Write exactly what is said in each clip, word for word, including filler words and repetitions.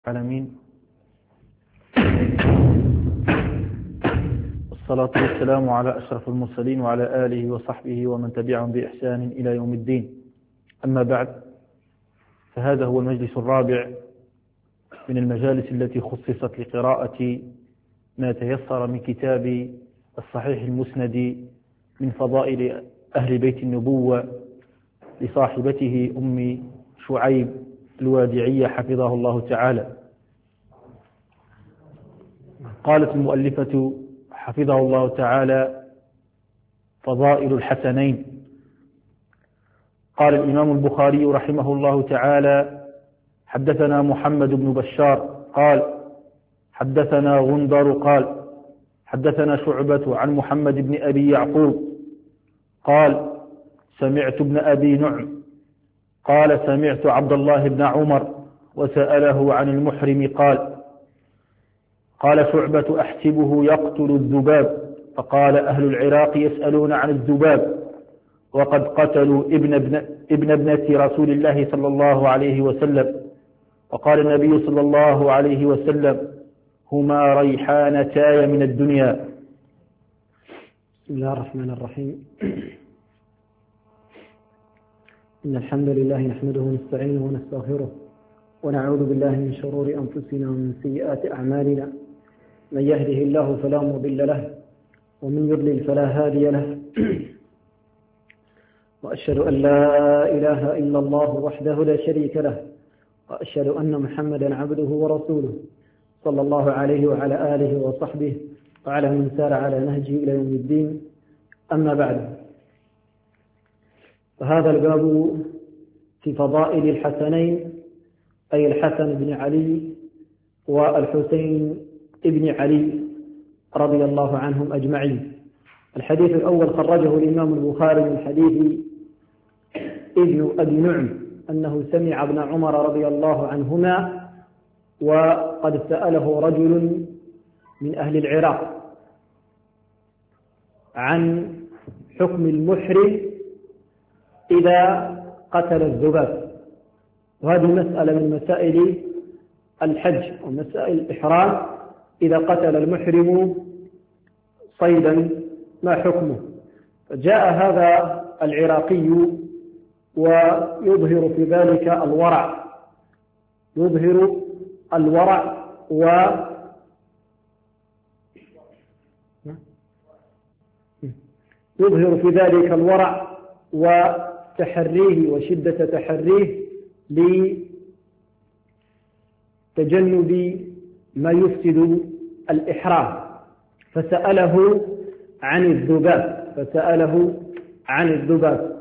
العالمين، والصلاة والسلام على أشرف المرسلين وعلى آله وصحبه ومن تبعهم بإحسان إلى يوم الدين. أما بعد، فهذا هو المجلس الرابع من المجالس التي خصصت لقراءة ما تيسر من كتاب الصحيح المسند من فضائل أهل بيت النبوة لصاحبته أم شعيب الوادعية حفظه الله تعالى. قالت المؤلفة حفظه الله تعالى: فضائل الحسنين. قال الإمام البخاري رحمه الله تعالى: حدثنا محمد بن بشار قال حدثنا غندر قال حدثنا شعبة عن محمد بن أبي يعقوب قال سمعت ابن أبي نعم قال سمعت عبد الله بن عمر وسأله عن المحرم قال قال شعبة: أحسبه يقتل الذباب. فقال: أهل العراق يسألون عن الذباب وقد قتلوا ابن ابن, ابن ابنة رسول الله صلى الله عليه وسلم. وقال النبي صلى الله عليه وسلم: هما ريحانتاي من الدنيا. بسم الله الرحمن الرحيم. إن الحمد لله نحمده ونستعينه ونستغفره ونعوذ بالله من شرور أنفسنا ومن سيئات أعمالنا. من يهده الله فلا مضل له ومن يضلل فلا هادي له. وأشهد أن لا إله إلا الله وحده لا شريك له، وأشهد أن محمدا عبده ورسوله صلى الله عليه وعلى آله وصحبه وعلى من سار على نهجه إلى يوم الدين. أما بعد، فهذا الباب في فضائل الحسنين، أي الحسن بن علي والحسين بن علي رضي الله عنهم أجمعين. الحديث الأول خرجه الإمام البخاري من حديث ابن أبي نعم أنه سمع ابن عمر رضي الله عنهما وقد سأله رجل من أهل العراق عن حكم المحرم إذا قتل الذباب، وهذه مسألة من مسائل الحج ومسائل الإحرام. إذا قتل المحرم صيدا ما حكمه؟ فجاء هذا العراقي ويظهر في ذلك الورع، يظهر الورع و يظهر في ذلك الورع وتحريه وشدة تحريه لتجنب ما يفسد الإحرام. فسأله عن الذباب فسأله عن الذباب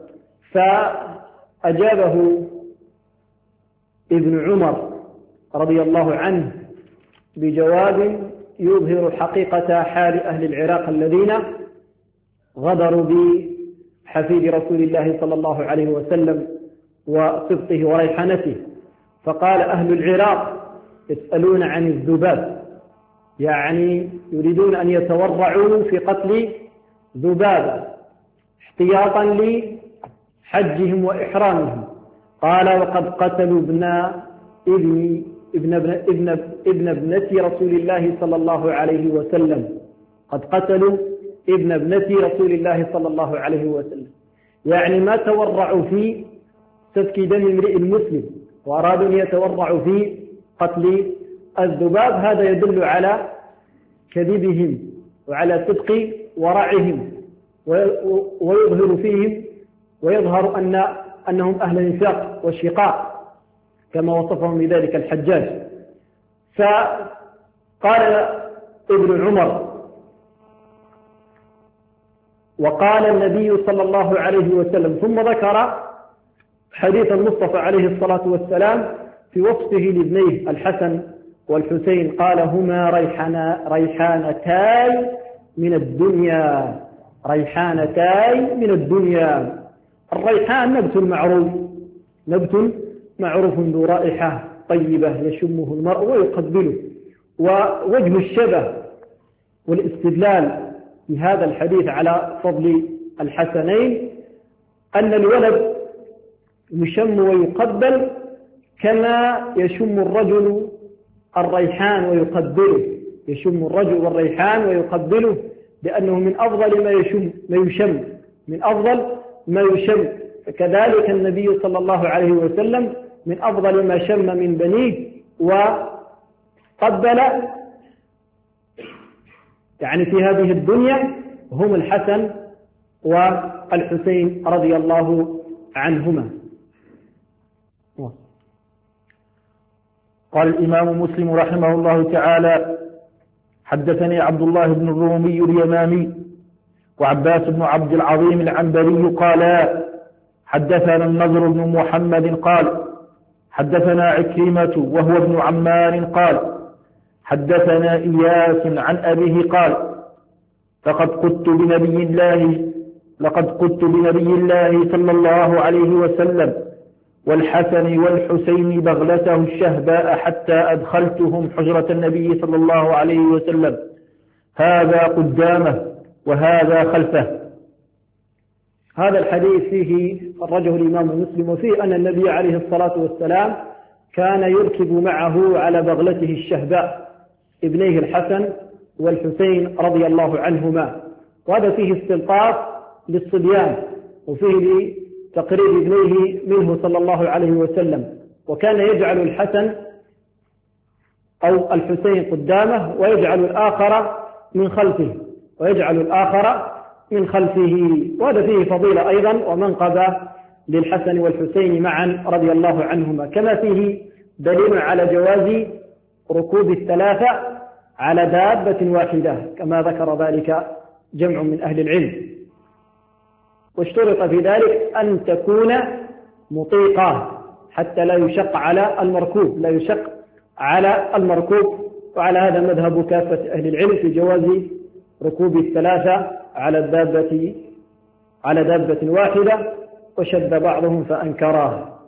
فأجابه ابن عمر رضي الله عنه بجواب يظهر حقيقة حال أهل العراق الذين غدروا بحفيد رسول الله صلى الله عليه وسلم وصبطه وريحانته. فقال: أهل العراق يسألون عن الذباب، يعني يريدون أن يتورعوا في قتل ذبابا احتياطا لحجهم وإحرامهم. قال: وقد قتلوا ابن ابن ابن ابن ابن ابنة رسول الله صلى الله عليه وسلم قد قتلوا ابن ابنة رسول الله صلى الله عليه وسلم، يعني ما تورعوا في سفك دم امرئ مسلم وأرادوا أن يتورعوا في قتل الذباب. هذا يدل على كذبهم وعلى صدق ورعهم، ويظهر فيهم ويظهر أن أنهم أهل نفاق وشقاق كما وصفهم بذلك الحجاج. فقال ابن عمر: وقال النبي صلى الله عليه وسلم، ثم ذكر حديث المصطفى عليه الصلاة والسلام في وصفه لابنيه الحسن والحسين. قال: هما ريحانا ريحانتاي من الدنيا ريحانتاي من الدنيا. الريحان نبت معروف نبت معروف ذو رائحة طيبة يشمه المرء ويقبله. ووجه الشبه والاستدلال في هذا الحديث على فضل الحسنين أن الولد يشم ويقبل كما يشم الرجل الريحان ويقبله، يشم الرجل والريحان ويقبله لأنه من أفضل ما يشم ما يشم من أفضل ما يشم. فكذلك النبي صلى الله عليه وسلم من أفضل ما شم من بنيه وقبل يعني في هذه الدنيا هم الحسن والحسين رضي الله عنهما. قال الإمام مسلم رحمه الله تعالى: حدثني عبد الله بن الرومي اليمامي وعباس بن عبد العظيم العنبري قالا: حدثنا النضر بن محمد قال: حدثنا عكرمة وهو ابن عمار قال: حدثنا إياس عن أبيه قال: لقد قلت بنبي الله لقد قلت بنبي الله صلى الله عليه وسلم والحسن والحسين بغلته الشهباء حتى أدخلتهم حجرة النبي صلى الله عليه وسلم، هذا قدامه وهذا خلفه. هذا الحديث فيه خرجه الإمام مسلم وفيه أن النبي عليه الصلاة والسلام كان يركب معه على بغلته الشهباء ابنيه الحسن والحسين رضي الله عنهما، وهذا فيه استلطاف للصبيان وفيه تقريب ابنيه منه صلى الله عليه وسلم، وكان يجعل الحسن أو الحسين قدامه ويجعل الآخر من خلفه ويجعل الآخر من خلفه، وهذا فيه فضيلة أيضا ومنقبة للحسن والحسين معا رضي الله عنهما، كما فيه دليل على جواز ركوب الثلاثة على دابة واحدة كما ذكر ذلك جمع من أهل العلم. واشترط في ذلك أن تكون مطيقة حتى لا يشق على المركوب لا يشق على المركوب وعلى هذا مذهب كافة أهل العلم في جواز ركوب الثلاثة على الدابة على دابة واحدة، وشد بعضهم فأنكراه.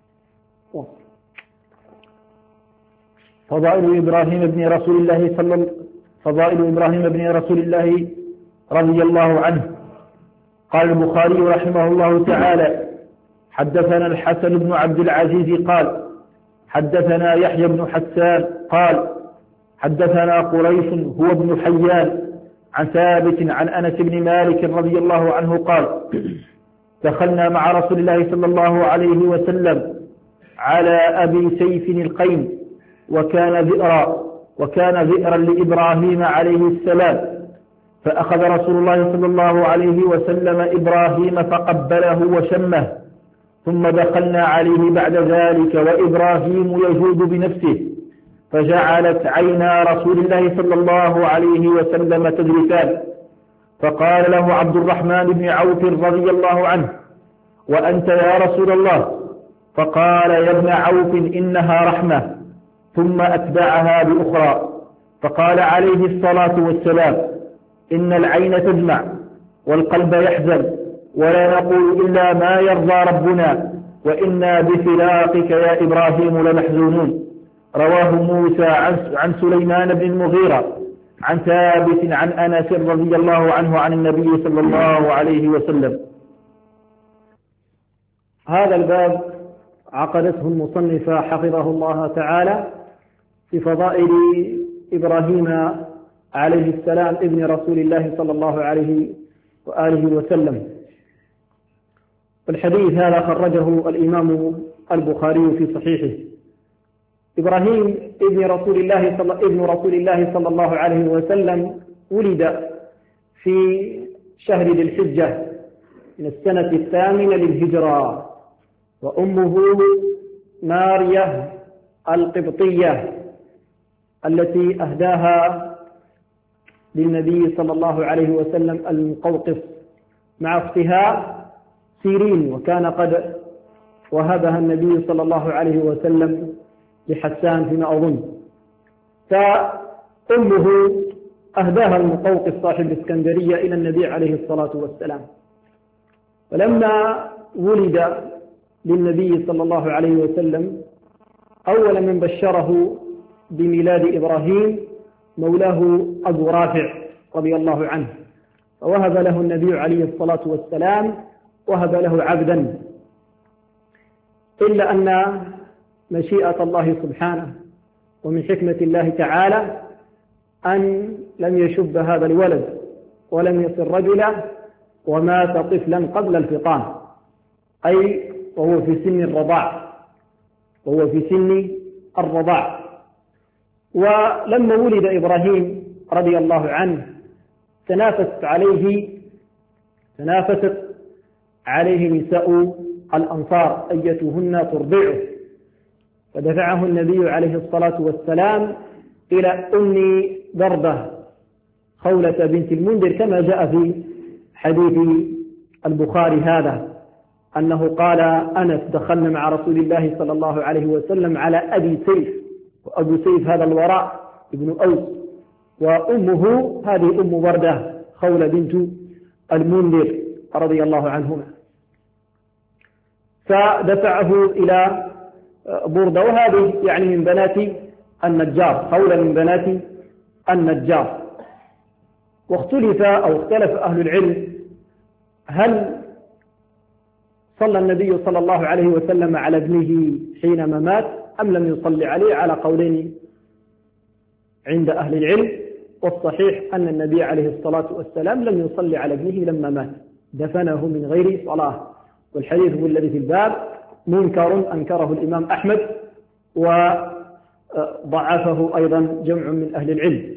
فضائل إبراهيم بن رسول الله صلى فضائل إبراهيم بن رسول الله رضي الله عنه. قال البخاري رحمه الله تعالى: حدثنا الحسن بن عبد العزيز قال: حدثنا يحيى بن حسان قال: حدثنا قريش هو ابن حيان عن ثابت عن أنس بن مالك رضي الله عنه قال: دخلنا مع رسول الله صلى الله عليه وسلم على أبي سيف القين وكان ذئرا وكان ذئرا لإبراهيم عليه السلام، فأخذ رسول الله صلى الله عليه وسلم إبراهيم فقبله وشمه، ثم دخلنا عليه بعد ذلك وإبراهيم يجود بنفسه، فجعلت عينا رسول الله صلى الله عليه وسلم تذرفان، فقال له عبد الرحمن بن عوف رضي الله عنه: وأنت يا رسول الله؟ فقال: يا ابن عوف إنها رحمة، ثم أتبعها بأخرى، فقال عليه الصلاة والسلام: إن العين تدمع والقلب يحزن، ولا نقول إلا ما يرضى ربنا، وإنا بفراقك يا إبراهيم لمحزونون. رواه موسى عن سليمان بن المغيرة عن ثابت عن أنس رضي الله عنه عن النبي صلى الله عليه وسلم. هذا الباب عقدته المصنف حفظه الله تعالى في فضائل إبراهيم عليه السلام ابن رسول الله صلى الله عليه وآله وسلم. والحديث هذا خرجه الإمام البخاري في صحيحه. إبراهيم ابن رسول الله صلى ابن رسول الله صلى الله عليه وسلم ولد في شهر ذي الحجة من السنة الثامنة للهجرة، وأمه مارية القبطية التي أهداها للنبي صلى الله عليه وسلم المقوقس مع أختها سيرين، وكان قد وهبها النبي صلى الله عليه وسلم لحسان فيما أظن، فأمه أهداها المقوقس صاحب الإسكندرية إلى النبي عليه الصلاة والسلام. ولما ولد للنبي صلى الله عليه وسلم أول من بشره بميلاد إبراهيم مولاه أبو رافع رضي الله عنه، فوهب له النبي عليه الصلاة والسلام وهب له عبدا، إلا أن مشيئة الله سبحانه ومن حكمة الله تعالى أن لم يشب هذا الولد ولم يصل رجلا ومات طفلا قبل الفطام، أي وهو في سن الرضاع وهو في سن الرضاع. ولما ولد إبراهيم رضي الله عنه تنافست عليه تنافست عليه نساء الأنصار أيتهن ترضعه، فدفعه النبي عليه الصلاة والسلام إلى أم ضربة خولة بنت المنذر، كما جاء في حديث البخاري هذا أنه قال أنس دخلنا مع رسول الله صلى الله عليه وسلم على أبي سيف، وأبو سيف هذا الوراء ابن أوس، وأمه هذه أم بردة خولة بنت المنذر رضي الله عنهما، فدفعه إلى بردة، وهذه يعني من بنات النجار، خولة من بنات النجار. واختلف أو اختلف أهل العلم هل صلى النبي صلى الله عليه وسلم على ابنه حينما مات أم لم يصلي عليه، على قولين عند أهل العلم، والصحيح أن النبي عليه الصلاة والسلام لم يصلي على ابنه لما مات، دفنه من غير صلاة، والحديث هو الذي في الباب منكر أنكره الإمام أحمد وضعفه أيضا جمع من أهل العلم.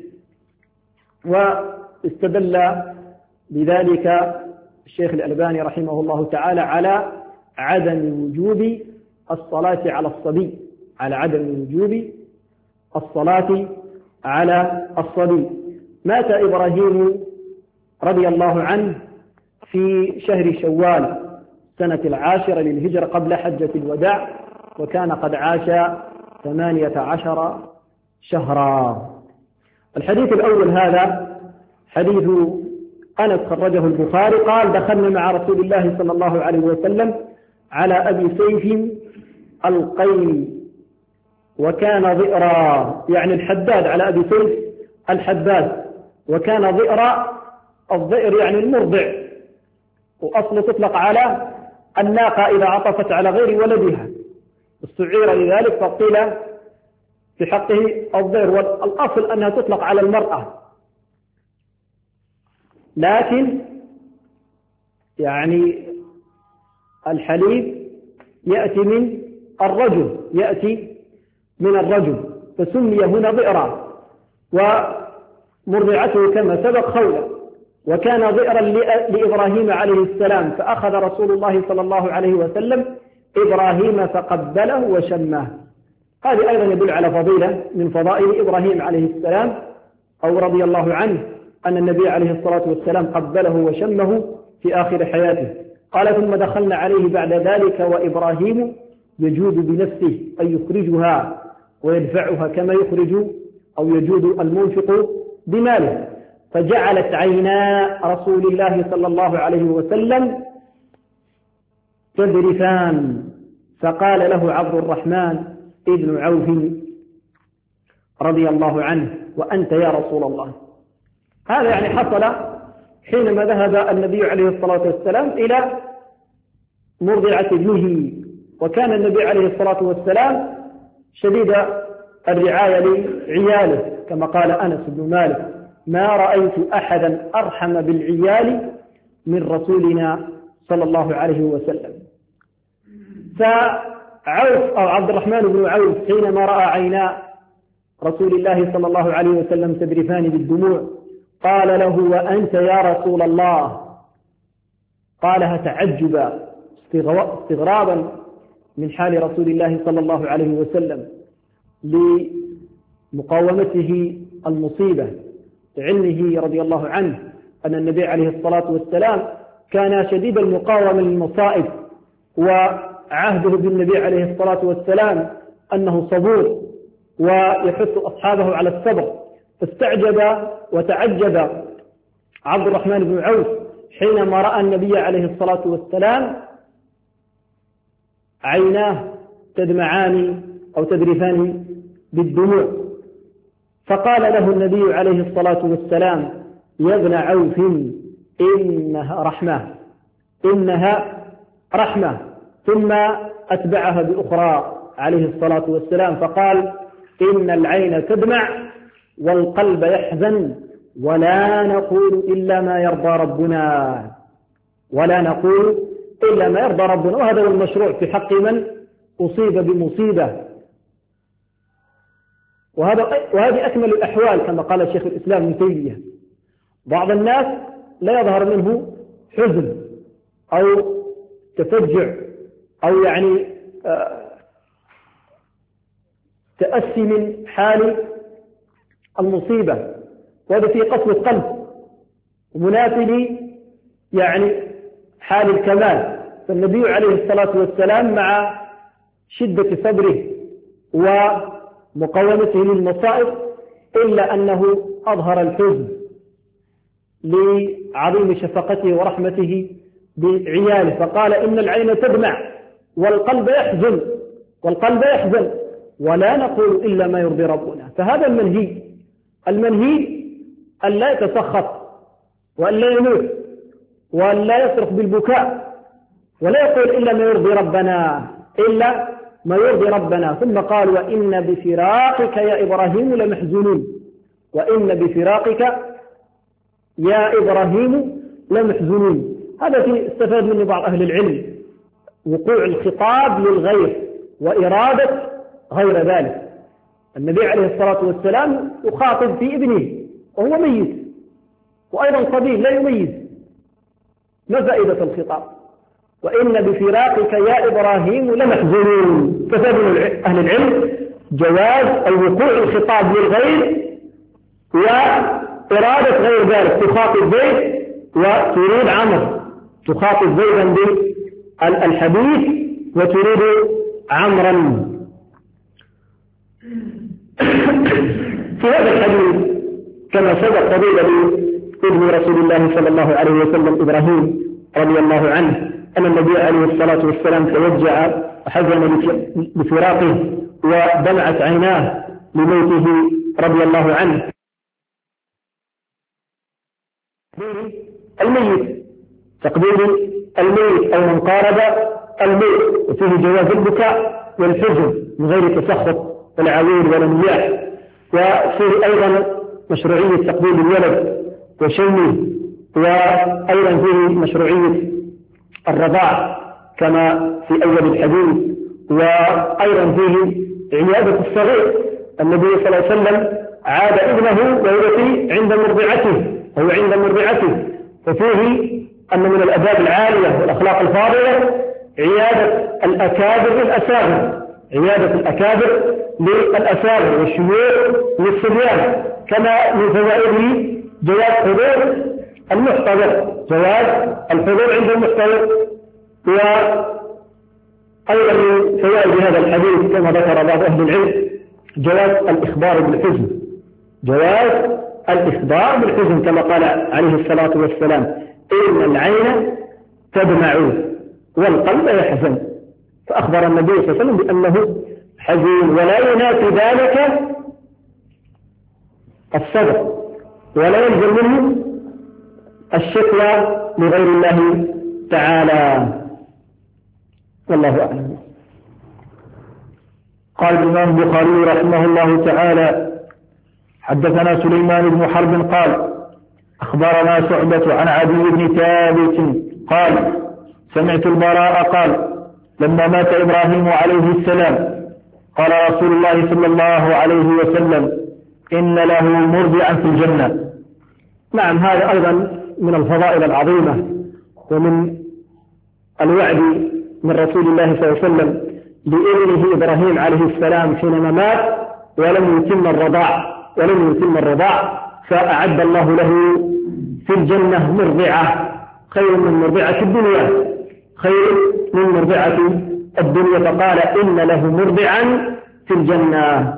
واستدل بذلك الشيخ الألباني رحمه الله تعالى على عدم وجوب الصلاة على الصبي على عدم وجوب الصلاة على الصبي. مات إبراهيم رضي الله عنه في شهر شوال سنة العاشرة للهجرة قبل حجة الوداع، وكان قد عاش ثمانية عشر شهرا. الحديث الأول هذا حديث أنس خرجه البخاري قال دخلنا مع رسول الله صلى الله عليه وسلم على أبي سيف القيم وكان ضئرا، يعني الحداد على أبي سيف الحداد، وكان ضئرا، الضئر يعني المرضع، وأصل تطلق على الناقة إذا عطفت على غير ولدها، استعير لذلك فقيل في حقه الضئر، والأصل أنها تطلق على المرأة، لكن يعني الحليب يأتي من الرجل يأتي من الرجل فسمي هنا ضئرا، ومرضعته كما سبق خولة، وكان ضئرا لإبراهيم عليه السلام، فأخذ رسول الله صلى الله عليه وسلم إبراهيم فقبله وشماه. هذه أيضا يدل على فضيلة من فضائل إبراهيم عليه السلام أو رضي الله عنه أن النبي عليه الصلاة والسلام قبله وشمه في آخر حياته. قال ثم دخلنا عليه بعد ذلك وإبراهيم يجود بنفسه أي يخرجها ويدفعها كما يخرج أو يجود المنفق بماله، فجعلت عينا رسول الله صلى الله عليه وسلم تذرفان، فقال له عبد الرحمن ابن عوف رضي الله عنه وأنت يا رسول الله. هذا يعني حصل حينما ذهب النبي عليه الصلاة والسلام إلى مرضعة ابنه، وكان النبي عليه الصلاة والسلام شديد الرعاية لعياله، كما قال أنس بن مالك ما رأيت أحدا أرحم بالعيال من رسولنا صلى الله عليه وسلم. فعوف أو عبد الرحمن بن عوف حينما رأى عينا رسول الله صلى الله عليه وسلم تذرفان بالدموع قال له وأنت يا رسول الله؟ قالها تعجبا استغرابا من حال رسول الله صلى الله عليه وسلم لمقاومته المصيبة، علمه رضي الله عنه أن النبي عليه الصلاة والسلام كان شديد المقاومة للمصائب، وعهده بالنبي عليه الصلاة والسلام أنه صبور ويحث أصحابه على الصبر. فاستعجب وتعجب عبد الرحمن بن عوف حينما رأى النبي عليه الصلاة والسلام عيناه تدمعان أو تذرفان بالدموع، فقال له النبي عليه الصلاة والسلام يا ابن عوف إنها رحمة إنها رحمة، ثم أتبعها بأخرى عليه الصلاة والسلام فقال إن العين تدمع والقلب يحزن ولا نقول إلا ما يرضى ربنا ولا نقول إلا ما يرضى ربنا. وهذا هو المشروع في حق من أصيب بمصيبة. وهذا وهذه أكمل الأحوال كما قال شيخ الإسلام ابن تيمية. بعض الناس لا يظهر منه حزن أو تفجع أو يعني تأسي من حال المصيبة، وهذا في قسوة القلب ومنافي يعني حال الكمال. فالنبي عليه الصلاة والسلام مع شدة صبره ومقاومته للمصائب إلا أنه أظهر الحزن لعظيم شفقته ورحمته بعياله، فقال إن العين تدمع والقلب يحزن والقلب يحزن ولا نقول إلا ما يرضي ربنا. فهذا المنهي المنهي أن لا يتسخط وأن لا ينوح وأن لا يصرخ بالبكاء ولا يقول إلا ما يرضي ربنا إلا ما يرضي ربنا. ثم قال وإن بفراقك يا إبراهيم لمحزونون وإن بفراقك يا إبراهيم لمحزونون. هذا في استفاد منه بعض أهل العلم وقوع الخطاب للغير وإرادة غير ذلك. النبي عليه الصلاة والسلام يخاطب في ابنه وهو ميت وأيضا صبي لا يميز. ما فائدة الخطاب؟ وإن بفراقك يا إبراهيم لمحزونون. ففاد من أهل العلم جواز الوقوع الخطاب للغير وإرادة غير ذلك. تخاطب زيد وتريد عمرو، تخاطب زيدا بالحديث وتريد عمرا. في هذا الحديث كما سبق قبيل ابن رسول الله صلى الله عليه وسلم إبراهيم رضي الله عنه أن النبي عليه الصلاة والسلام توجع وحزن بفراقه ودمعت عيناه لموته رضي الله عنه. الميت تقدير الميت أو من قارب الميت، وفيه جواز البكاء والحزن من غير تسخط ولا عويل ولا نياح. وفيه أيضا مشروعية تقبيل الولد وشمه، وأيضا فيه مشروعية الرضاع كما في أول الحديث، وأيضا فيه عيادة الصغير. النبي صلى الله عليه وسلم عاد ابنه وهو في عند مرضعته وهو عند مرضعته. ففيه أن من الأداب العالية والأخلاق الفاضلة عيادة الأكابر للأساغر، عيادة الأكابر للأساغر والشيوخ للصبيان. كما من فوائده جواز حضور المحتضر، جواز الحضور عند المحتضر. وأيضا من فوائد هذا الحديث كما ذكر بعض أهل العلم جواز الإخبار بالحزن، جواز الإخبار بالحزن كما قال عليه الصلاة والسلام إن العين تدمع والقلب يحزن. فأخبر النبي صلى الله عليه وسلم بأنه حزين، ولا ينافي ذلك الصبر ولا يلزم منه الشكوى لغير الله تعالى. والله أعلم. قال الإمام البخاري رحمه الله تعالى حدثنا سليمان بن حرب قال أخبرنا شعبة عن عدي بن ثابت قال سمعت البراء قال لما مات إبراهيم عليه السلام قال رسول الله صلى الله عليه وسلم إن له مرضعا في الجنة. نعم، هذا أيضا من الفضائل العظيمة ومن الوعد من رسول الله صلى الله عليه وسلم لابنه إبراهيم عليه السلام حينما مات ولم يتم الرضاع ولم يتم الرضاع فأعد الله له في الجنة مرضعة خير من مرضعة الدنيا، خير من مرضعة الدنيا. فقال إن له مرضعا في الجنة.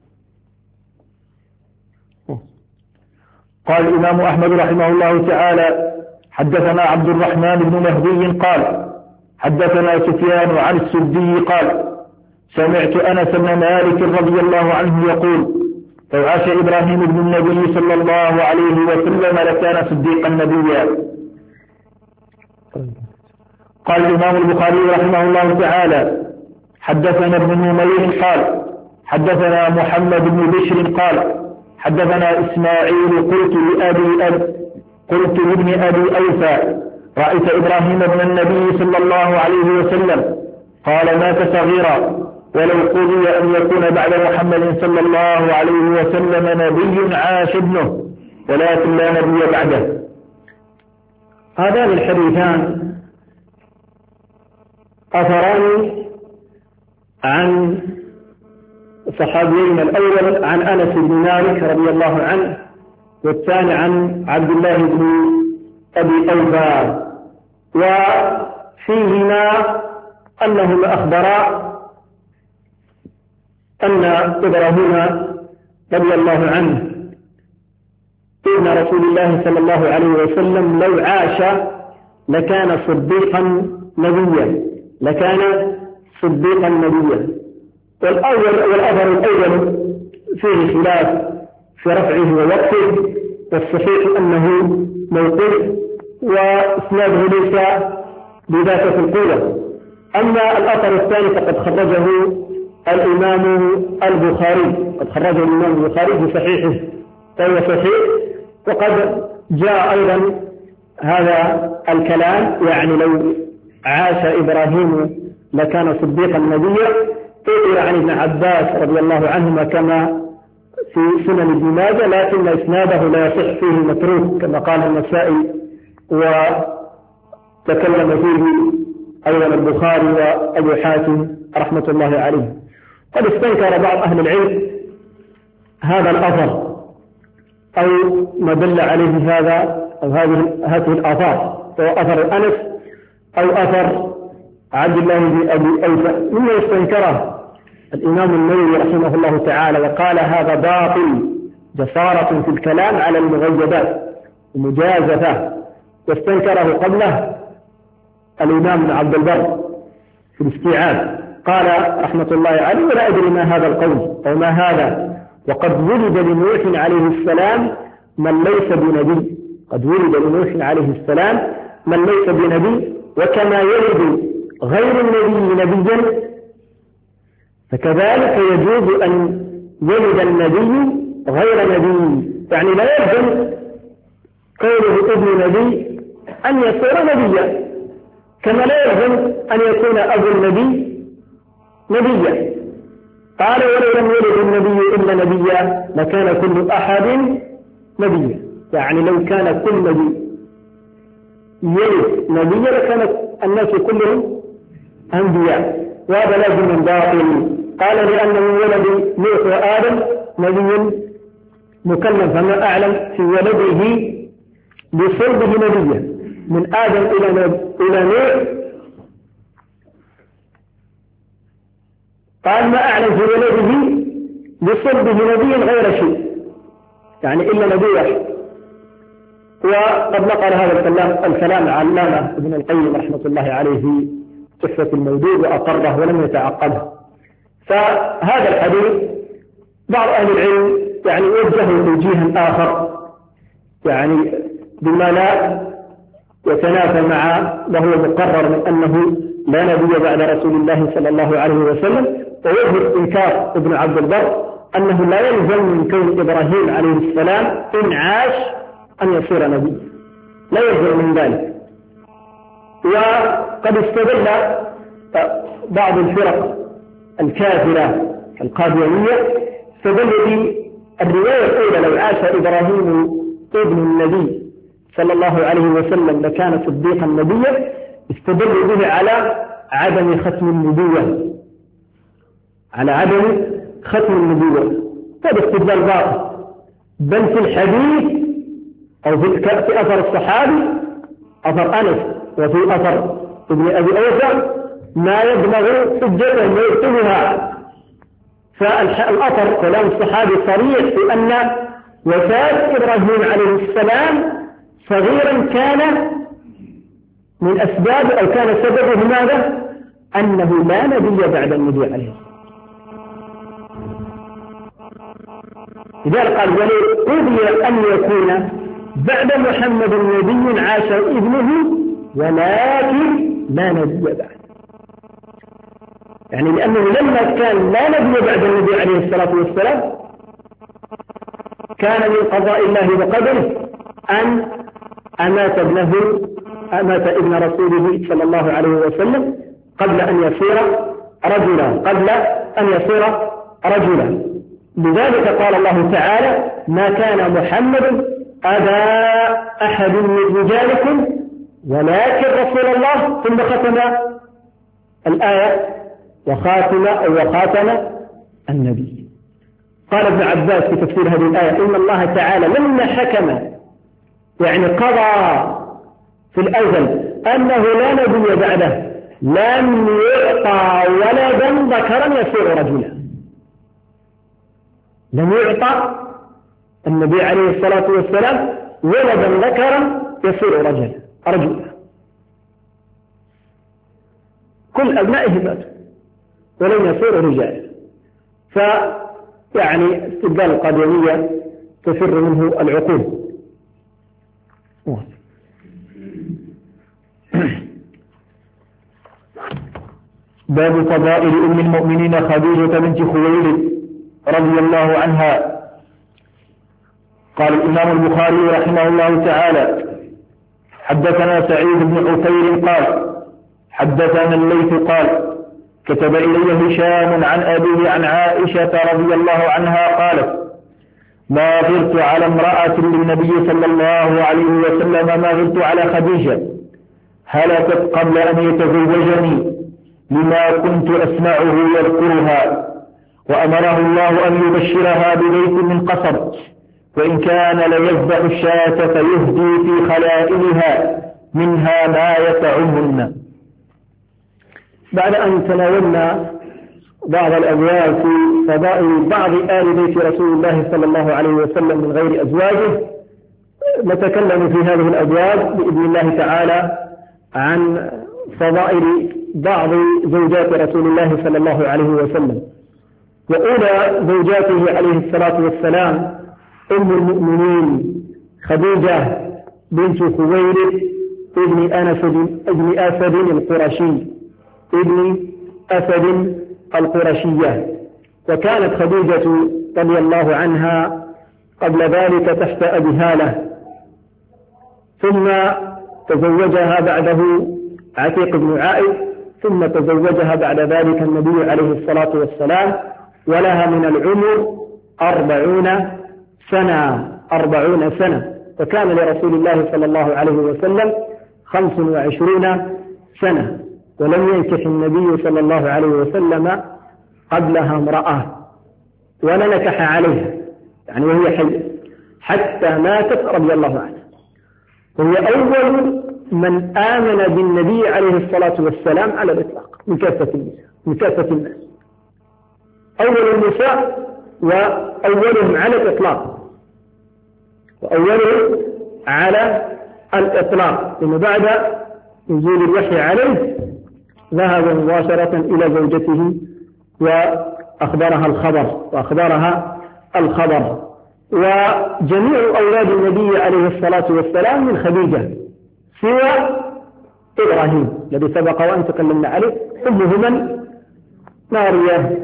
قال الإمام أحمد رحمه الله تعالى حدثنا عبد الرحمن بن مهدي قال حدثنا سفيان عن السدي قال سمعت أنس بن مالك رضي الله عنه يقول لو عاش إبراهيم بن النبي صلى الله عليه وسلم لكان صديقا نبيا. قال الإمام البخاري رحمه الله تعالى حدثنا ابن نمير قال حدثنا محمد بن بشر قال حدثنا إسماعيل قلت لأبي أب قلت لابن أبي أوفى رأيت إبراهيم بن النبي صلى الله عليه وسلم قال مات صغيرا ولو قضي أن يكون بعد محمد صلى الله عليه وسلم نبي عاش ابنه ولكن لا نبي بعده. هذان الحديثان أثران عن صحابيين، الأول عن أنس بن مالك رضي الله عنه، والثاني عن عبد الله بن أبي أوفى، وفيهما أنهما أخبرا أن إبراهيم رضي الله عنه ابن رسول الله صلى الله عليه وسلم لو عاش لكان صديقا نبيا لكان صديقا نبيا. والأول والأثر الأول فيه خلاف في رفعه ووقفه، والصحيح أنه موقوف وإسناده ليس بذات القوة. أما الأثر الثاني فقد خرجه الإمام البخاري قد خرجه الإمام البخاري في صحيحه فهو صحيح، وقد جاء أيضا هذا الكلام يعني لو عاش إبراهيم لكان صديقا نبيا، قيل عن ابن عباس رضي الله عنهما كما في سنن ابن ماجه، لكن إسناده لا يصح فيه متروك كما قال النسائي وتكلم فيه أيضا البخاري وأبو حاتم رحمة الله عليه. قد استنكر بعض أهل العلم هذا الأثر أو ما دل عليه هذا أو هذه هذه الآثار، سواء أثر أنس أو أثر عبد الله بن أبي أوفى، مما استنكره الإمام النووي رحمه الله تعالى وقال هذا باطل، جسارة في الكلام على المغيبات ومجازفة، واستنكره قبله الإمام ابن عبد البر في الاستيعاب، قال رحمة الله عليه ولا أدري ما هذا القول أو ما هذا، وقد ولد لنوح عليه السلام من ليس بنبي، قد ولد لنوح عليه السلام من ليس بنبي، وكما يلد غير النبي نبيا فكذلك يجوز أن يلد النبي غير نبي، يعني لا يلزم كونه ابن نبي أن يصير نبيا، كما لا يلزم أن يكون أبو النبي نبيا. قال ولو لم يلد النبي إلا نبيا لكان كل أحد نبيا، يعني لو كان كل نبي يلد نبيا لكان الناس كلهم أنبياء، وهذا لازم من باطل. قال لأنه ولد نوح وآدم نبي مكلم، فما أعلم في ولده بصلبه نبيا من آدم إلى إلى نوح، قال ما أعلم في ولده بصلبه نبيا غير شيء، يعني إلا نبي واحد. وقد نقل هذا الكلام الكلام علامة ابن القيم رحمة الله عليه في تحفة المودود وأقره ولم يتعقبه. فهذا الحديث بعض أهل العلم يعني وجهه توجيها آخر، يعني بما لا يتنافى مع ما هو مقرر من أنه لا نبي بعد رسول الله صلى الله عليه وسلم. ووجه إنكار ابن عبد البر أنه لا يلزم من كون إبراهيم عليه السلام إن عاش أن يصير نبي، لا يلزم من ذلك. وقد استدل بعض الفرق الكافرة القاديانية استدل بالرواية الأولى لو عاش إبراهيم ابن النبي صلى الله عليه وسلم لكان صديقا نبيا، استدل به على عدم ختم النبوة، على عدم ختم النبوة. هذا استدلال باطل، بل في الحديث أو في أثر الصحابي أثر أنس وفي أثر ابن أبي أوفى ما يبلغ حجته ويكتبها. فالأثر كلام الصحابي صريح في أن وفاة إبراهيم عليه السلام صغيرا كان من أسباب أو كان سببه ماذا؟ أنه لا نبي بعد النبي عليه السلام. لذلك قال ولو قضي أن يكون بعد محمد نبي عاش ابنه ولكن لا نبي بعد. يعني لأنه لما كان لا نبي بعد النبي عليه الصلاة والسلام كان من قضاء الله وقدره أن أمات ابنه أمات ابن رسوله صلى الله عليه وسلم قبل أن يصير رجلا قبل أن يصير رجلا. لذلك قال الله تعالى: ما كان محمد أبا أحد من رجالكم ولكن رسول الله، ثم ختم الآية وخاتم أو وخاتم النبي. قال ابن عباس في تفسير هذه الآية: إن الله تعالى لما حكم يعني قضى في الأزل أنه لا نبي بعده لم يعطى ولدا ذكرا يصير رجلا، لم يعطى النبي عليه الصلاة والسلام ولدا ذكرا يصير رجلا رجلا كل أبنائه ماتوا ولم يصيروا رجالا. فيعني استدلال القادمية تفر منه العقول. باب فضائل أم المؤمنين خديجة بنت خويلد رضي الله عنها. قال الإمام البخاري رحمه الله تعالى: حدثنا سعيد بن عفير قال حدثنا الليث قال كتب إلي هشام عن أبيه عن عائشة رضي الله عنها قالت: ما غرت على امرأة للنبي صلى الله عليه وسلم ما غرت على خديجة، هلكت قبل أن يتزوجني لما كنت أسمعه يذكرها، وأمره الله أن يبشرها ببيت من قصب، وإن كان ليذبح الشاة فيهدي في خلائلها منها ما يسعهن. بعد أن تناولنا بعض الأبواب في فضائل بعض آل بيت رسول الله صلى الله عليه وسلم من غير أزواجه، نتكلم في هذه الأبواب بإذن الله تعالى عن فضائل بعض زوجات رسول الله صلى الله عليه وسلم. وأولى زوجاته عليه الصلاة والسلام أم المؤمنين خديجة بنت خويلد ابن أنس ابن أسد القرشي ابن أسد القرشية. وكانت خديجة رضي الله عنها قبل ذلك تحت أبي هالة، ثم تزوجها بعده عتيق بن عائد، ثم تزوجها بعد ذلك النبي عليه الصلاة والسلام، ولها من العمر أربعون سنة أربعون سنة وكان لرسول الله صلى الله عليه وسلم خمس وعشرون سنة، ولم ينكح النبي صلى الله عليه وسلم قبلها امرأة ولا نكح عليها، يعني وهي حية حتى ماتت رضي الله عنها. وهي أول من آمن بالنبي عليه الصلاة والسلام على الإطلاق من كافة النساء من كافة الناس، أول النساء وأولهم على الإطلاق وأولهم على الإطلاق لأنه بعد نزول الوحي عليه ذهب مباشرة إلى زوجته وأخبرها الخبر وأخبرها الخبر وجميع أولاد النبي عليه الصلاة والسلام من خديجة سوى إبراهيم الذي سبق وأن تكلمنا عليه، أمه من ماريا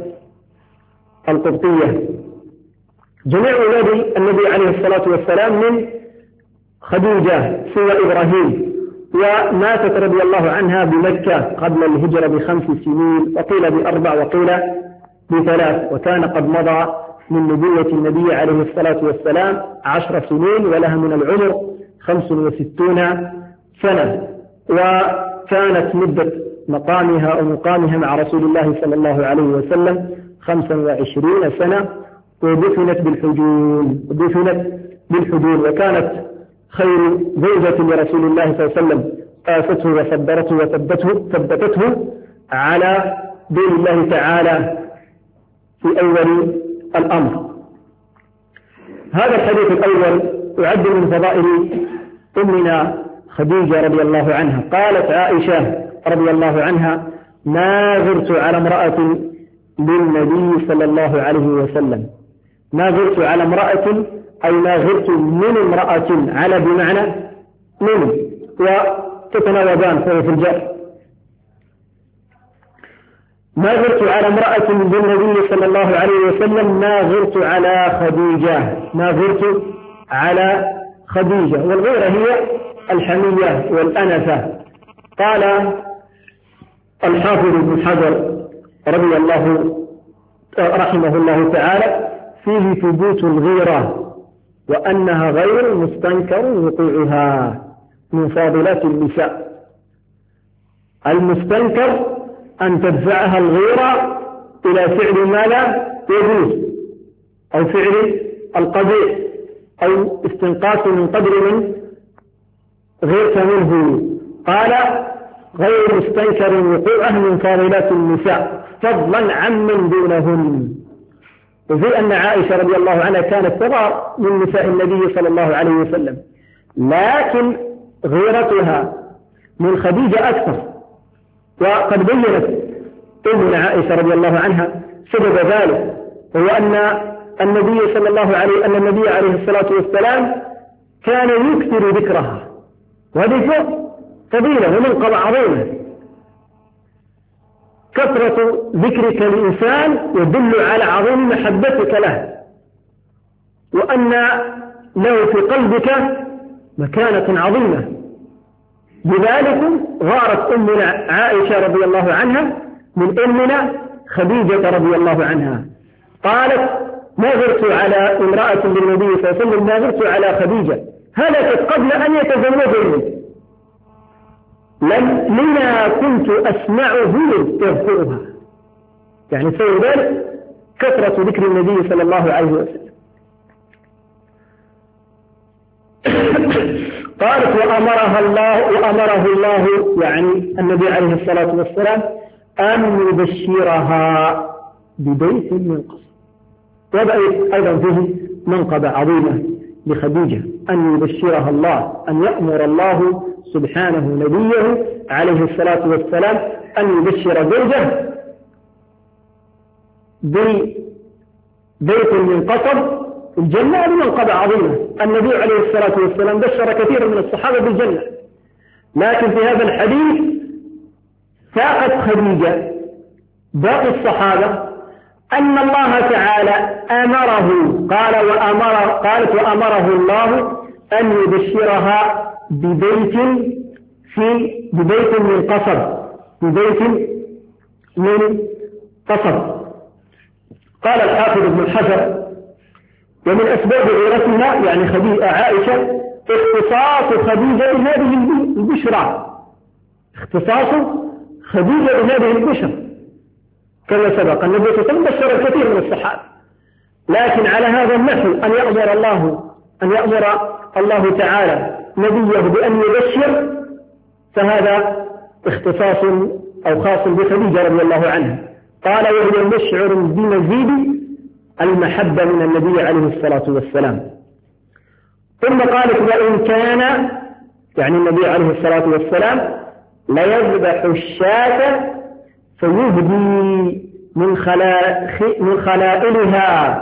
القبطية. جميع أولاد النبي عليه الصلاة والسلام من خديجة سوى إبراهيم، وماتت رضي الله عنها بمكة قبل الهجرة بخمس سنين، وقيل بأربع وقيل بثلاث، وكان قد مضى من نبوة النبي عليه الصلاة والسلام عشر سنين، ولها من العمر خمس وستون سنة. وكانت مدة مقامها أو مقامها مع رسول الله صلى الله عليه وسلم خمسا وعشرين سنة، ودفنت بالحجون ودفنت بالحجون وكانت خير زوجة لرسول الله صلى الله عليه وسلم، آسته وصبرته وثبته ثبتته على دين الله تعالى في أول الأمر. هذا الحديث الأول يعد من فضائل أمنا خديجة رضي الله عنها. قالت عائشة رضي الله عنها: ما غرت على امرأة للنبي صلى الله عليه وسلم. ما غرت على امرأة أي ما غرت من امرأة، على بمعنى من، وتتناوبان فهو في الجر. ما غرت على امرأة بالنبي صلى الله عليه وسلم ما غرت على خديجة ما غرت على خديجة. والغيرة هي الحمية والأنفة. قال الحافظ ابن حجر رضي الله رحمه الله تعالى فيه ثبوت الغيرة وأنها غير مستنكر وقوعها من فاضلات النساء. المستنكر أن تدفعها الغيرة إلى فعل ما لا يجوز أو فعل القبيح أو استنقاص من قدر من غيرت منه. قال غير مستنكر وقوعه من فاضلات النساء فضلا عمن دونهن. وفي أن عائشة رضي الله عنها كانت تضع من نساء النبي صلى الله عليه وسلم، لكن غيرتها من خديجة أكثر. وقد بينت ابن عائشة رضي الله عنها سبب ذلك، وهو أن النبي صلى الله عليه أن النبي عليه الصلاة والسلام كان يكثر ذكرها، وهذه فضيلة ومنقبة عظيمة. كثرة ذكرك للإنسان يدل على عظيم محبتك له، وأن له في قلبك مكانة عظيمة. بذلك غارت أمنا عائشة رضي الله عنها من أمنا خديجة رضي الله عنها. قالت ما غرت على امرأة للنبي صلى الله عليه وسلم ما غرت على خديجة هلكت قبل أن يتزوجني لم لما كنت أسمعه يذكرها. يعني سوى ذلك كثرة ذكر النبي صلى الله عليه وسلم. قالت وأمرها الله وأمره الله يعني النبي عليه الصلاة والسلام أن يبشرها ببيت من قصر. وهذا أيضا فيه منقبة عظيمة لخديجة أن يبشرها الله، أن يأمر الله سبحانه نبيه عليه الصلاة والسلام أن يبشر زوجه ببيت من قصر الجنة بمنقبة عظيمة. النبي عليه الصلاة والسلام بشر كثيرا من الصحابة بالجنة، لكن في هذا الحديث فاقت خديجة باقي الصحابة أن الله تعالى أمره قال وأمر قالت وأمره الله أن يبشرها ببيت في ببيت من قصر ببيت من قصر. قال الحافظ ابن حجر ومن أسباب غيرتها يعني خديجة عائشة اختصاص خديجة بهذه البشرى اختصاص خديجة بهذه البشرى كما سبق. النبي صلى الله عليه وسلم بشر الكثير من الصحابة، لكن على هذا النحو أن يأمر الله أن يأمر الله تعالى نبيه بأن يبشر فهذا اختصاص أو خاص بخديجة رضي الله عنها. قال وهو مشعر بمزيد المحبة من النبي عليه الصلاة والسلام. ثم قالت وإن كان يعني النبي عليه الصلاة والسلام ليذبح الشاة فيهدي من خلائق من خلائلها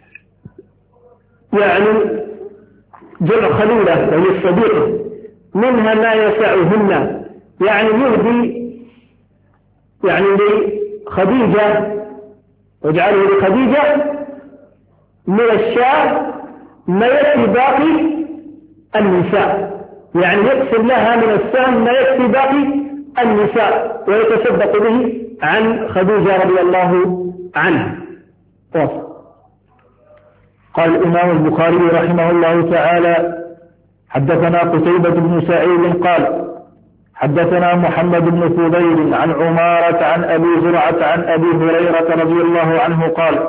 يعني جمع خليلة وهي الصديقة منها ما يسعهن يعني يهدي يعني لخديجة واجعله لخديجة من الشاة ما يكفي باقي النساء، يعني يقسم لها من السهم ما يكفي باقي النساء ويتصدق به عن خديجة رضي الله عنها. وصل. قال الإمام البخاري رحمه الله تعالى حدثنا قتيبة بن سعيد قال حدثنا محمد بن فضيل عن عمارة عن أبي زرعة عن أبي هريرة رضي الله عنه قال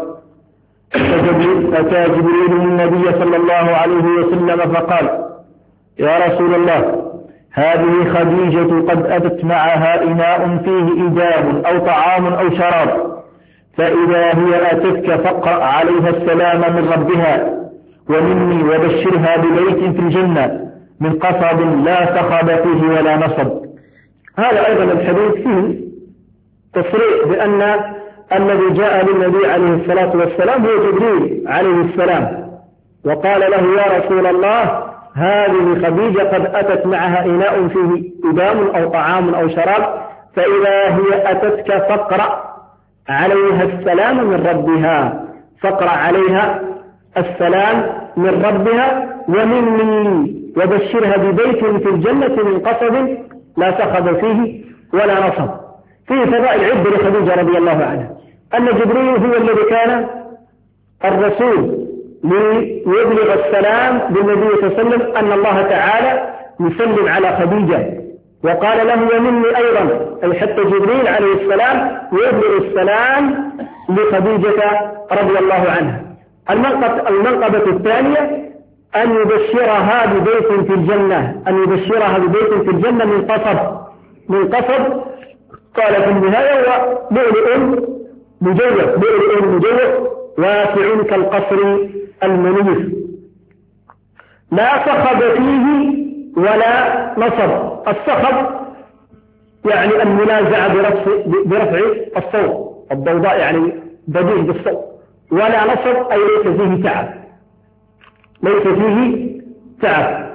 أتى جبريل النبي صلى الله عليه وسلم فقال يا رسول الله هذه خديجة قد أتت معها إناء فيه إدام أو طعام أو شراب، فإذا هي أتتك فاقرأ عليها السلام من ربها ومني وبشرها ببيت في الجنة من قصب لا صخب فيه ولا نصب. هذا أيضا الحديث فيه تصريح بأن الذي جاء للنبي عليه الصلاة والسلام هو جبريل عليه السلام، وقال له يا رسول الله هذه خديجة قد أتت معها إناء فيه إدام أو طعام أو شراب، فإذا هي أتتك فاقرأ عليها السلام من ربها، فاقرأ عليها السلام من ربها ومني، وبشرها ببيت في الجنة من قصب لا صخب فيه ولا نصب. فيه فضائل عدة لخديجة رضي الله عنها، أن جبريل هو الذي كان الرسول ليبلغ السلام بالنبي صلى الله عليه وسلم أن الله تعالى يسلم على خديجة، وقال له ومني أيضا، أي حتى جبريل عليه السلام يبلغ السلام لخديجة رضي الله عنها. المنقبة الثانية أن يبشرها ببيت في الجنة، أن يبشرها ببيت في الجنة من قصب، من قصب قال في النهاية هو لؤلؤ مجوف، لؤلؤ مجوف واسع كالقصر المنيف لا صخب فيه ولا نصب. الصخب يعني المنازعة برفع, برفع الصوت، الضوضاء يعني بديع بالصوت، ولا نصب أي ليس فيه تعب، ليس فيه تعب.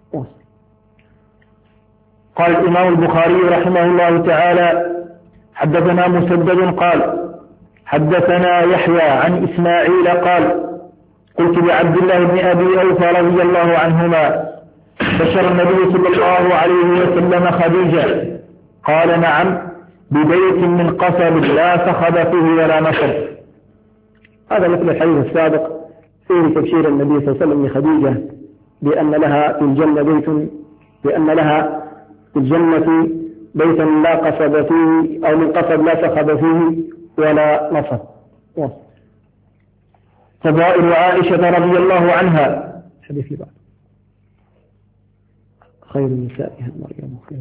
قال الإمام البخاري رحمه الله تعالى حدثنا مسدد قال حدثنا يحيى عن إسماعيل قال قلت لعبد الله بن أبي أوفى رضي الله عنهما بشر النبي صلى الله عليه وسلم خديجة؟ قال نعم، ببيت من قصب لا صخب فيه ولا نصب. هذا مثل الحديث السابق فيه تبشير النبي صلى الله عليه وسلم لخديجة بأن لها في الجنة بيت، بأن لها في الجنة بيتا لا قصب فيه أو من قصب لا صخب فيه ولا نصب. فضائل عائشة رضي الله عنها. حديث بعد خير نسائها مريم خير.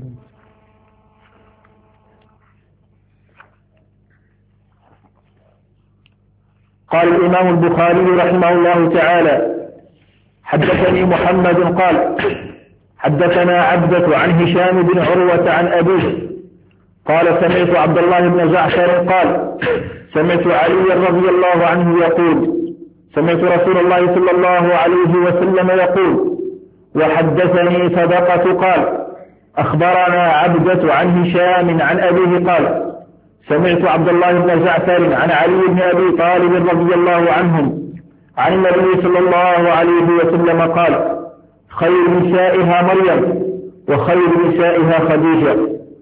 قال الإمام البخاري رحمه الله تعالى حدثني محمد قال حدثنا عبدة عن هشام بن عروة عن أبيه قال سمعت عبد الله بن جعفر قال سمعت علي رضي الله عنه يقول سمعت رسول الله صلى الله عليه وسلم يقول وحدثني صدقة قال أخبرنا عبدة عن هشام عن أبيه قال سمعت عبد الله بن جعفر عن علي بن أبي طالب رضي الله عنهم عن النبي صلى الله عليه وسلم قال خير نسائها مريم وخير نسائها خديجة.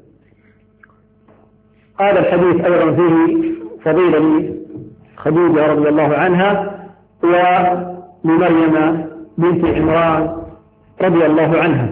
هذا الحديث أيضا فيه فضيلة خديجة رضي الله عنها ولمريم بنت عمران رضي الله عنها.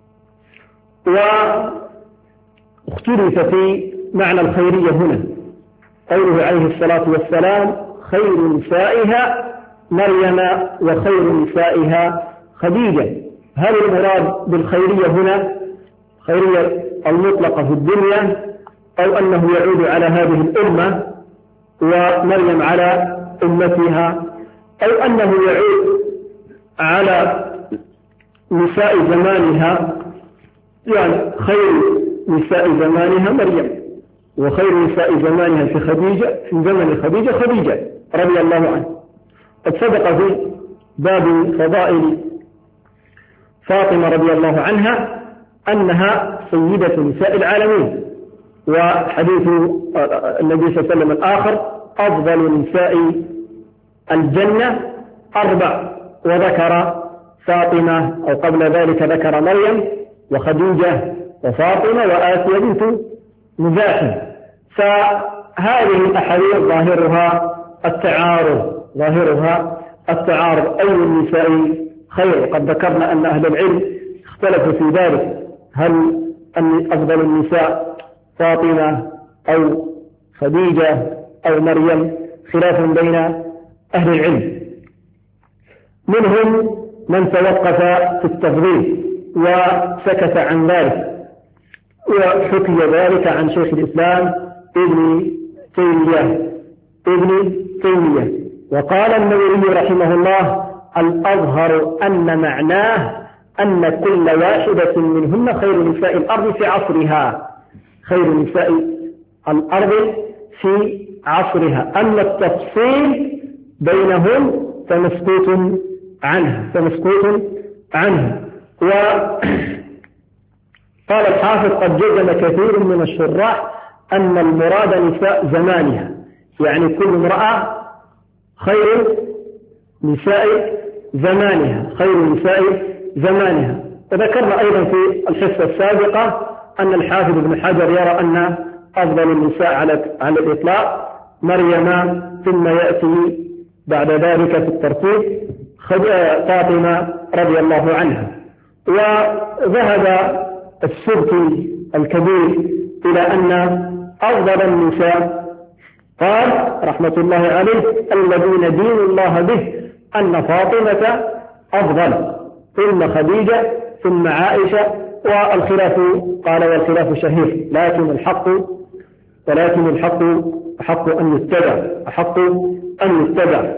واختلف في معنى الخيرية هنا، قوله عليه الصلاة والسلام خير نسائها مريم وخير نسائها خديجة. هل المراد بالخيرية هنا خيرية المطلقة في الدنيا أو أنه يعود على هذه الأمة ومريم على أمتها، أو أنه يعود على نساء زمانها، يعني خير نساء زمانها مريم وخير نساء زمانها في خديجة في زمن خديجة خديجة رضي الله عنها. قد سبق في باب فضائل فاطمة رضي الله عنها أنها سيدة نساء العالمين، وحديث النبي صلى الله عليه وسلم الآخر أفضل نساء الجنة أربع، وذكر فاطمة أو قبل ذلك ذكر مريم وخديجة وفاطمة وآسيا بنت مزاحم. فهذه الأحاديث ظاهرها التعارض، ظاهرها التعارض أي النساء خير. قد ذكرنا أن أهل العلم اختلفوا في ذلك، هل أن أفضل النساء فاطمة أو خديجة أو مريم، خلاف بين أهل العلم. منهم من توقف في التفضيل وسكت عن ذلك، وحكي ذلك عن شيخ الإسلام ابن تيمية ابن تيمية وقال النووي رحمه الله الأظهر أن معناه أن كل واحدة منهن خير نساء الأرض في عصرها، خير نساء الأرض في عصرها، أما التفصيل بينهم فمسكوت عنه فمسكوت عنه. وقال الحافظ قد جزم كثير من الشراح أن المراد نساء زمانها، يعني كل امرأة خير نساء زمانها، خير نساء زمانها. وذكرنا أيضا في الحصة السابقة أن الحافظ ابن حجر يرى أن أفضل النساء على على الإطلاق مريم، ثم يأتي بعد ذلك في الترتيب فاطمة رضي الله عنها. وذهب السبكي الكبير إلى أن أفضل النساء قال رحمة الله عليه الذين دين الله به أن فاطمة أفضل، ثم خديجة، ثم عائشة، والخلاف قال والخلاف شهير، لكن الحق ولكن الحق أحق أن يتبع، أحق أن يتبع.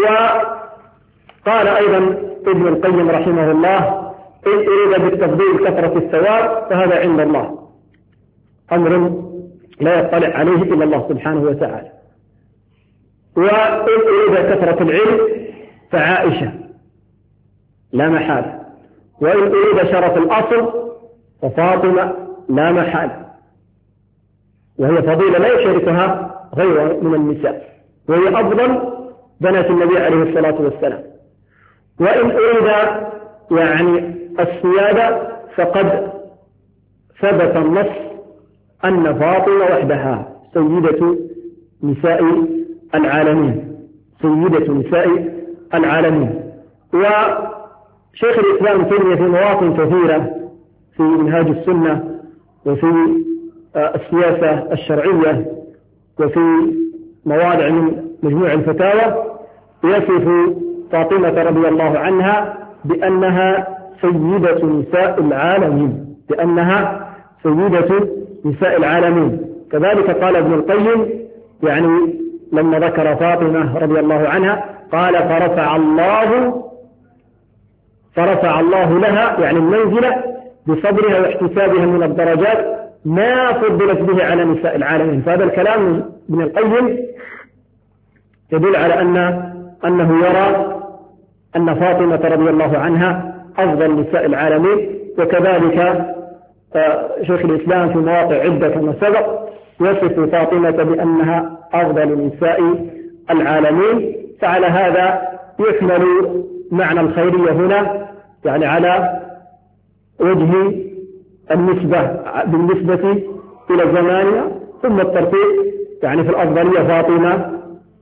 وقال أيضا ابن القيم رحمه الله إن أريد بالتفضيل كثرة الثواب فهذا عند الله، أمر لا يطلع عليه إلا الله سبحانه وتعالى. وإن أريد كثرة العلم فعائشة لا محال، وإن أريد شرف الأصل ففاطمة لا محال، وهي فضيلة لا يشاركها غيرها من النساء، وهي أفضل بنات النبي عليه الصلاة والسلام. وإن أريد يعني السيادة فقد ثبت النص أن فاطمة وحدها سيدة نساء العالمين، سيدة نساء العالمين. وشيخ الإسلام تيمية في مواطن كثيرة في منهاج السنة وفي السياسة الشرعية وفي مواضع من مجموع الفتاوى يصف فاطمة رضي الله عنها بأنها سيدة نساء العالمين، بأنها سيدة نساء العالمين. كذلك قال ابن القيم يعني لما ذكر فاطمة رضي الله عنها قال فرفع الله فرفع الله لها يعني المنزلة بصبرها واحتسابها من الدرجات ما فضلت به على نساء العالمين. فهذا الكلام من ابن القيم يدل على أن أنه يرى أن فاطمة رضي الله عنها أفضل نساء العالمين. وكذلك شيخ الإسلام في مواقع عدة كما سبق يصف فاطمة بأنها أفضل نساء العالمين. فعلى هذا يحمل معنى الخيرية هنا يعني على وجه النسبة بالنسبة إلى زمانها، ثم الترتيب يعني في الأفضلية فاطمة،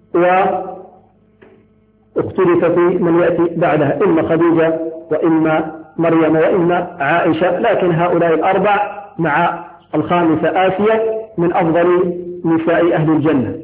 واختلف في من يأتي بعدها إما خديجة وإما مريم وإما عائشة، لكن هؤلاء الأربع مع الخامسة آسيا من أفضل نساء أهل الجنة.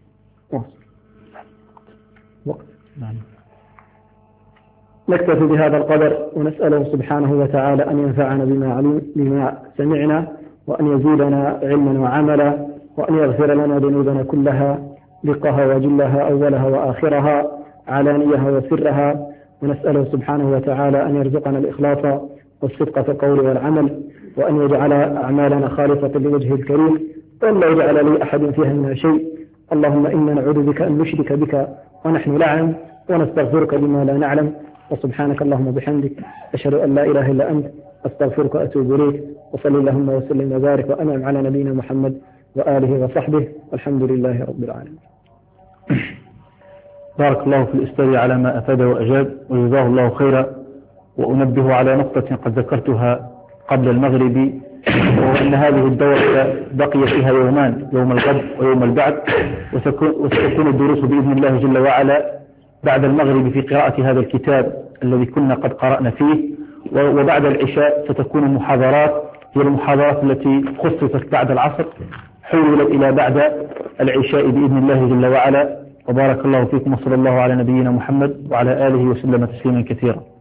نكتفي بهذا القدر ونسأله سبحانه وتعالى أن ينفعنا بما علم بما سمعنا، وأن يزيدنا علما وعملا، وأن يغفر لنا ذنوبنا كلها دقها وجلها أولها وآخرها علانيها وسرها، ونسأله سبحانه وتعالى أن يرزقنا الإخلاص والصدق في القول والعمل، وأن يجعل أعمالنا خالصة لوجهه الكريم، وأن لا يجعل لي أحد فيها من شيء. اللهم إنا نعوذ بك أن نشرك بك ونحن نعلم، ونستغفرك بما لا نعلم، وسبحانك اللهم وبحمدك أشهد أن لا إله إلا أنت أستغفرك وأتوب إليك. وصلى اللهم وسلم وبارك وأنعم على نبينا محمد وآله وصحبه، والحمد لله رب العالمين. بارك الله في الأستاذ على ما أفاد وأجاب، وجزاه الله خيرا. وأنبه على نقطة قد ذكرتها قبل المغرب، وأن هذه الدورة بقي فيها يومان، يوم الغد ويوم البعد، وستكون الدروس بإذن الله جل وعلا بعد المغرب في قراءة هذا الكتاب الذي كنا قد قرأنا فيه، وبعد العشاء ستكون محاضرات هي المحاضرات التي خصصت بعد العصر حولت إلى بعد العشاء بإذن الله جل وعلا. وبارك الله فيكم، وصلى الله على نبينا محمد وعلى آله وسلم تسليما كثيرا.